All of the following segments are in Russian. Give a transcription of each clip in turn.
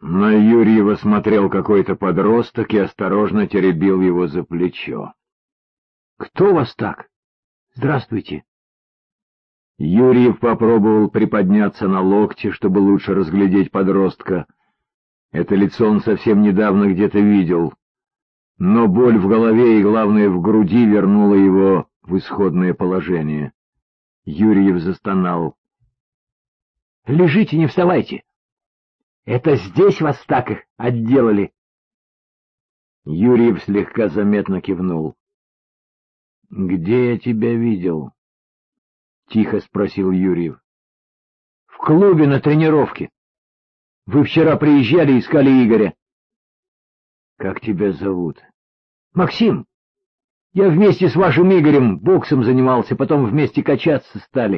На Юрьева смотрел какой-то подросток и осторожно теребил его за плечо. — Кто вас так? Здравствуйте. Юрьев попробовал приподняться на локте, чтобы лучше разглядеть подростка. Это лицо он совсем недавно где-то видел. Но боль в голове и, главное, в груди вернула его в исходное положение. Юрьев застонал. — Лежите, не вставайте. Это здесь вас так отделали? Юрьев слегка заметно кивнул. — Где я тебя видел? — тихо спросил Юрьев. — В клубе на тренировке. Вы вчера приезжали и искали Игоря. — Как тебя зовут? — Максим. Я вместе с вашим Игорем боксом занимался, потом вместе качаться стали.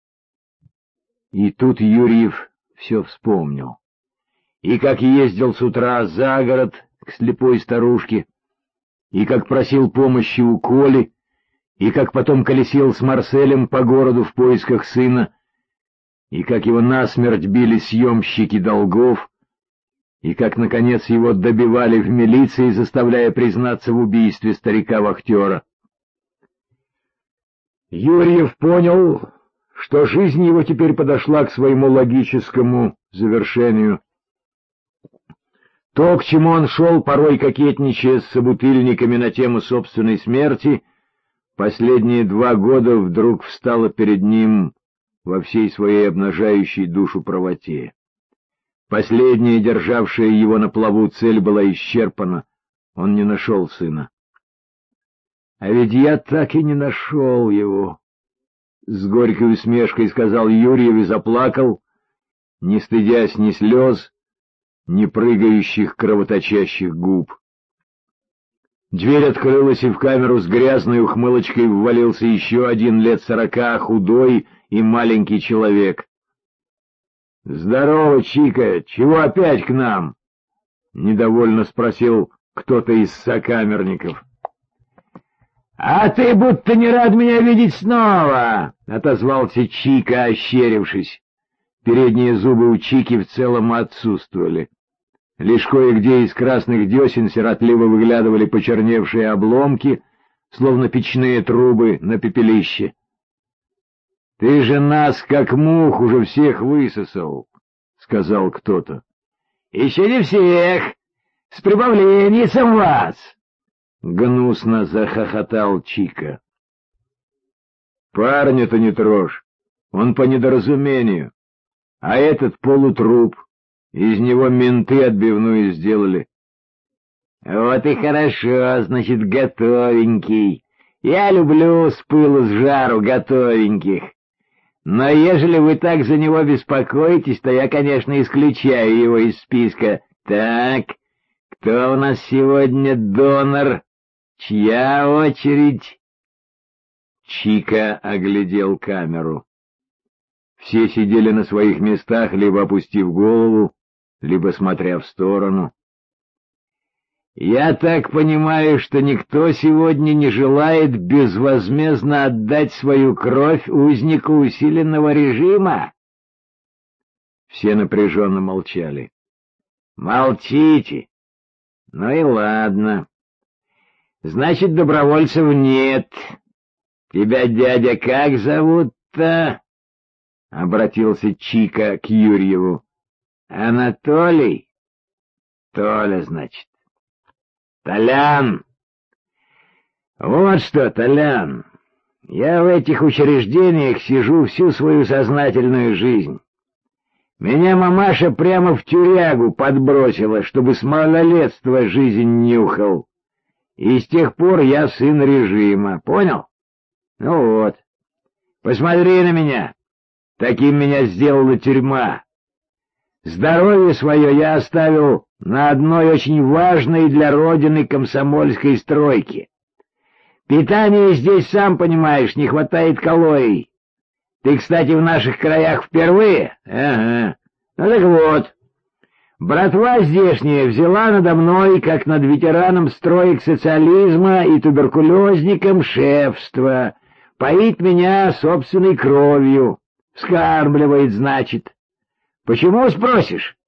И тут Юрьев все вспомнил. И как ездил с утра за город к слепой старушке, и как просил помощи у Коли, и как потом колесил с Марселем по городу в поисках сына, и как его насмерть били съемщики долгов, и как, наконец, его добивали в милиции, заставляя признаться в убийстве старика-вахтера. Юрьев понял, что жизнь его теперь подошла к своему логическому завершению. То, к чему он шел, порой кокетничая с собутыльниками на тему собственной смерти, последние 2 года вдруг встало перед ним во всей своей обнажающей душу правоте. Последняя, державшая его на плаву, цель была исчерпана, он не нашел сына. — А ведь я так и не нашел его, — с горькой усмешкой сказал Юрьев и заплакал, не стыдясь ни слез, ни прыгающих кровоточащих губ. Дверь открылась, и в камеру с грязной ухмылочкой ввалился еще один лет 40, худой и маленький человек. — Здорово, Чика, чего опять к нам? — недовольно спросил кто-то из сокамерников. — А ты будто не рад меня видеть снова, — отозвался Чика, ощерившись. Передние зубы у Чики в целом отсутствовали. Лишь кое-где из красных десен сиротливо выглядывали почерневшие обломки, словно печные трубы на пепелище. — Ты же нас, как мух, уже всех высосал, — сказал кто-то. — Еще не всех, с прибавлением вас, — гнусно захохотал Чика. — Парня-то не трожь, он по недоразумению, а этот полутруп. Из него менты отбивную сделали. — Вот и хорошо, значит, готовенький. Я люблю с пылу с жару готовеньких. Но ежели вы так за него беспокоитесь, то я, конечно, исключаю его из списка. Так, кто у нас сегодня донор? Чья очередь? Чика оглядел камеру. Все сидели на своих местах, либо опустив голову, либо смотря в сторону. «Я так понимаю, что никто сегодня не желает безвозмездно отдать свою кровь узнику усиленного режима?» Все напряженно молчали. «Молчите! Ну и ладно. Значит, добровольцев нет. Тебя, дядя, как зовут-то?» — обратился Чика к Юрьеву. — Анатолий? Толя, значит. — Толян! Вот что, Толян, я в этих учреждениях сижу всю свою сознательную жизнь. Меня мамаша прямо в тюрягу подбросила, чтобы с малолетства жизнь нюхал. И с тех пор я сын режима, понял? Ну вот, посмотри на меня. Таким меня сделала тюрьма. Здоровье свое я оставил на одной очень важной для Родины комсомольской стройке. Питание здесь, сам понимаешь, не хватает калорий. Ты, кстати, в наших краях впервые? Ага. Ну так вот, братва здешняя взяла надо мной, как над ветераном строек социализма и туберкулезником, шефство, поит меня собственной кровью. Вскармливает, значит. Почему, спросишь?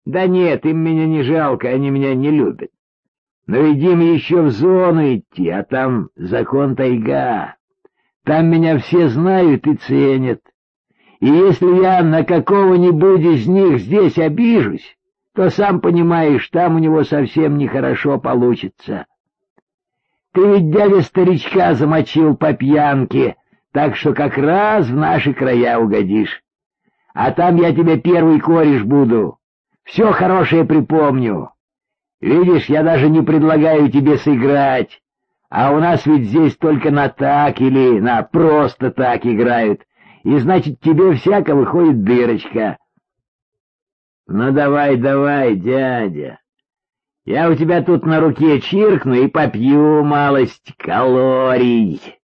Да нет, им меня не жалко, они меня не любят. Но ведь им еще в зону идти, а там закон тайга. Там меня все знают и ценят. И если я на какого-нибудь из них здесь обижусь, то, сам понимаешь, там у него совсем нехорошо получится. Ты ведь дядя-старичка замочил по пьянке, так что как раз в наши края угодишь. А там я тебе первый кореш буду, все хорошее припомню. Видишь, я даже не предлагаю тебе сыграть, а у нас ведь здесь только на так или на просто так играют, и значит тебе всяко выходит дырочка. Ну давай, давай, дядя, я у тебя тут на руке чиркну и попью малость калорий.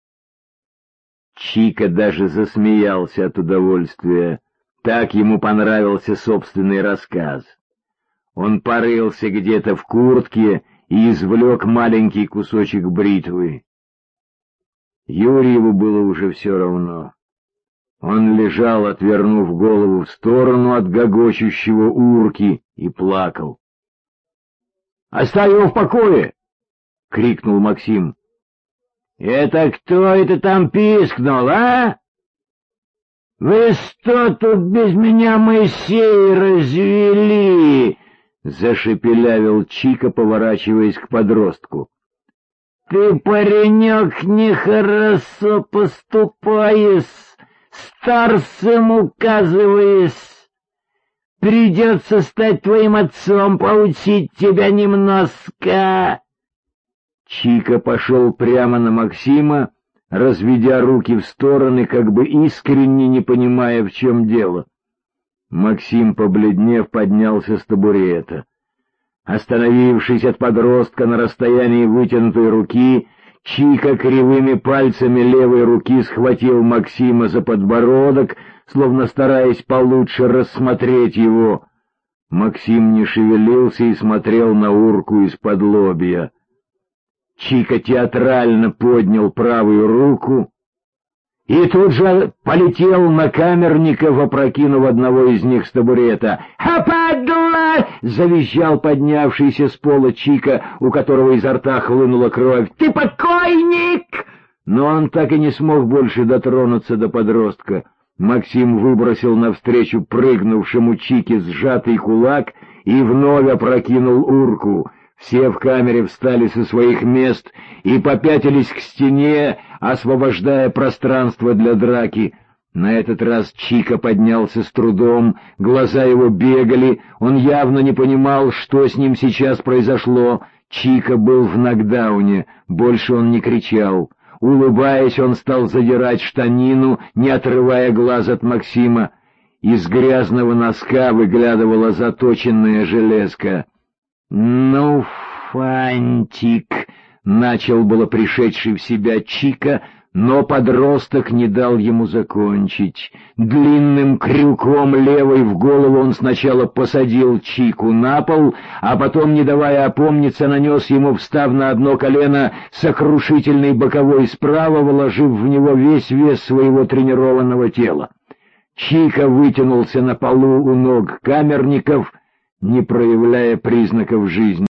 Чика даже засмеялся от удовольствия, так ему понравился собственный рассказ. Он порылся где-то в куртке и извлек маленький кусочек бритвы. Юрьеву было уже все равно. Он лежал, отвернув голову в сторону от гогочущего урки, и плакал. — Оставь его в покое! — крикнул Максим. — Это кто это там пискнул, а? — Вы что тут без меня Моисей развели? — зашепелявил Чика, поворачиваясь к подростку. — Ты, паренек, нехорошо поступаешь, старцем указываясь. Придется стать твоим отцом, поучить тебя немножко. Чика пошел прямо на Максима, разведя руки в стороны, как бы искренне не понимая, в чем дело. Максим, побледнев, поднялся с табурета. Остановившись от подростка на расстоянии вытянутой руки, Чика кривыми пальцами левой руки схватил Максима за подбородок, словно стараясь получше рассмотреть его. Максим не шевелился и смотрел на урку из-под лобья. Чика театрально поднял правую руку и тут же полетел на камерников, опрокинув одного из них с табурета. «Падла!» — завизжал поднявшийся с пола Чика, у которого изо рта хлынула кровь. «Ты покойник!» Но он так и не смог больше дотронуться до подростка. Максим выбросил навстречу прыгнувшему Чике сжатый кулак и вновь опрокинул урку. Все в камере встали со своих мест и попятились к стене, освобождая пространство для драки. На этот раз Чика поднялся с трудом, глаза его бегали, он явно не понимал, что с ним сейчас произошло. Чика был в нокдауне, больше он не кричал. Улыбаясь, он стал задирать штанину, не отрывая глаз от Максима. Из грязного носка выглядывала заточенная железка. «Ну, фантик!» — начал было пришедший в себя Чика, но подросток не дал ему закончить. Длинным крюком левой в голову он сначала посадил Чику на пол, а потом, не давая опомниться, нанес ему, встав на одно колено, сокрушительный боковой справа, вложив в него весь вес своего тренированного тела. Чика вытянулся на полу у ног камерников, не проявляя признаков жизни.